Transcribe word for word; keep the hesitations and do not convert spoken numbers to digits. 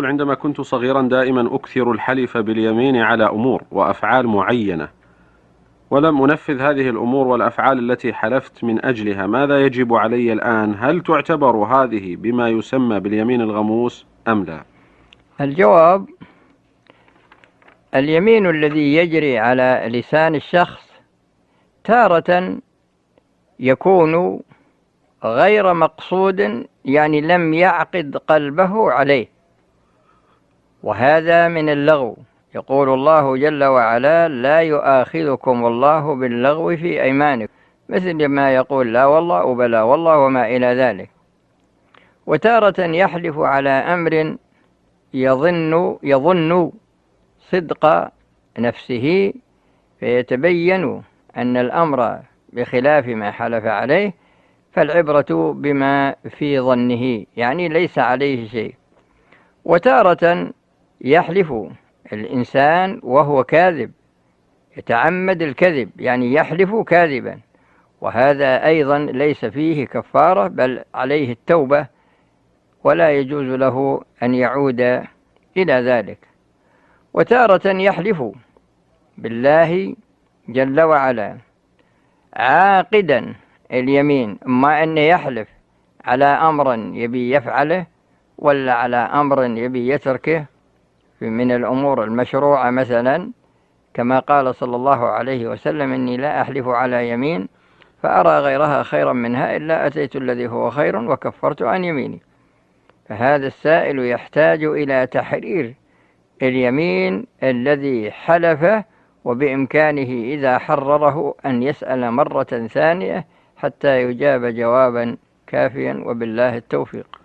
عندما كنت صغيرا دائما أكثر الحلف باليمين على أمور وأفعال معينة، ولم أنفذ هذه الأمور والأفعال التي حلفت من أجلها. ماذا يجب علي الآن؟ هل تعتبر هذه بما يسمى باليمين الغموس أم لا؟ الجواب: اليمين الذي يجري على لسان الشخص تارة يكون غير مقصود، يعني لم يعقد قلبه عليه، وهذا من اللغو. يقول الله جل وعلا: لا يؤاخذكم الله باللغو في أيمانكم، مثل ما يقول لا والله وبلا والله وما إلى ذلك. وتارة يحلف على أمر يظن يظن صدق نفسه، فيتبين أن الأمر بخلاف ما حلف عليه، فالعبرة بما في ظنه، يعني ليس عليه شيء. وتارة يحلف الإنسان وهو كاذب، يتعمد الكذب، يعني يحلف كاذبا، وهذا أيضا ليس فيه كفارة، بل عليه التوبة، ولا يجوز له أن يعود إلى ذلك. وتارة يحلف بالله جل وعلا عاقدا اليمين، ما أن يحلف على أمر يبي يفعله ولا على أمر يبي يتركه من الأمور المشروعة، مثلا كما قال صلى الله عليه وسلم: إني لا أحلف على يمين فأرى غيرها خيرا منها إلا أتيت الذي هو خير وكفرت عن يميني. فهذا السائل يحتاج إلى تحرير اليمين الذي حلفه، وبإمكانه إذا حرره أن يسأل مرة ثانية حتى يجاب جوابا كافيا، وبالله التوفيق.